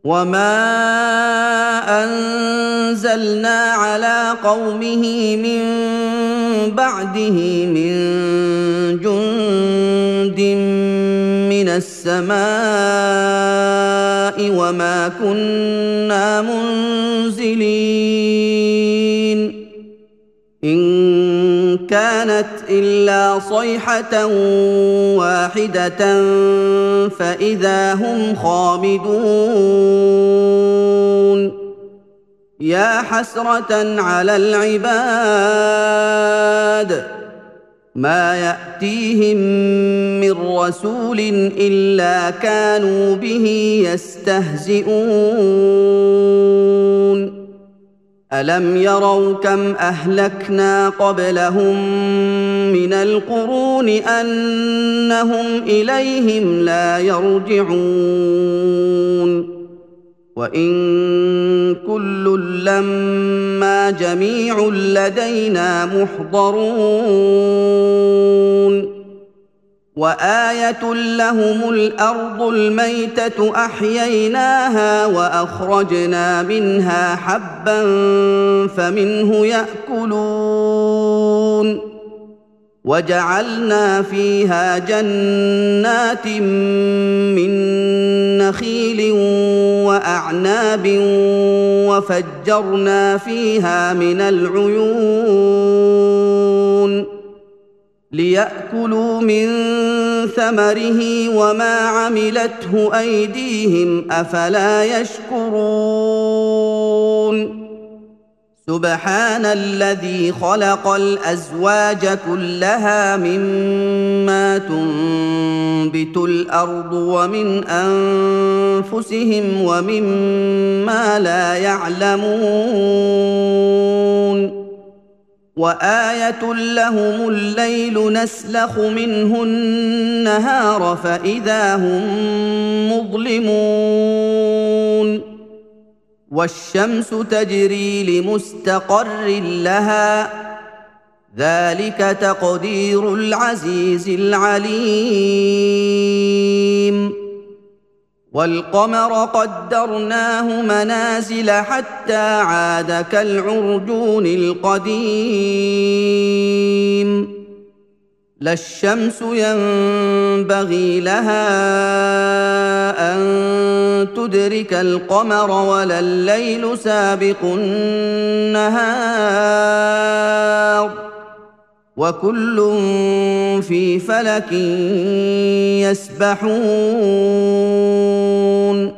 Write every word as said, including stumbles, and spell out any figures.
وما أنزلنا على قومه من بعده من جند من السماء وما كنا منزلين إن كانت إلا صيحة واحدة فإذا هم خامدون يا حسرة على العباد ما يأتيهم من رسول إلا كانوا به يستهزئون ألم يروا كم أهلكنا قبلهم من القرون أنهم إليهم لا يرجعون وإن كل لما جميع لدينا محضرون وآية لهم الأرض الميتة أحييناها وأخرجنا منها حبا فمنه يأكلون وجعلنا فيها جنات من نخيل وأعناب وفجرنا فيها من العيون ليأكلوا من ثمره وما عملته أيديهم أفلا يشكرون سبحان الذي خلق الأزواج كلها مما تنبت الأرض ومن أنفسهم ومما لا يعلمون وآية لهم الليل نسلخ منه النهار فإذا هم مظلمون والشمس تجري لمستقر لها ذلك تقدير العزيز العليم والقمر قدرناه منازل حتى عاد كالعرجون القديم لا الشمس ينبغي لها أن تدرك القمر ولا الليل سابق النهار وكل في فلك يسبحون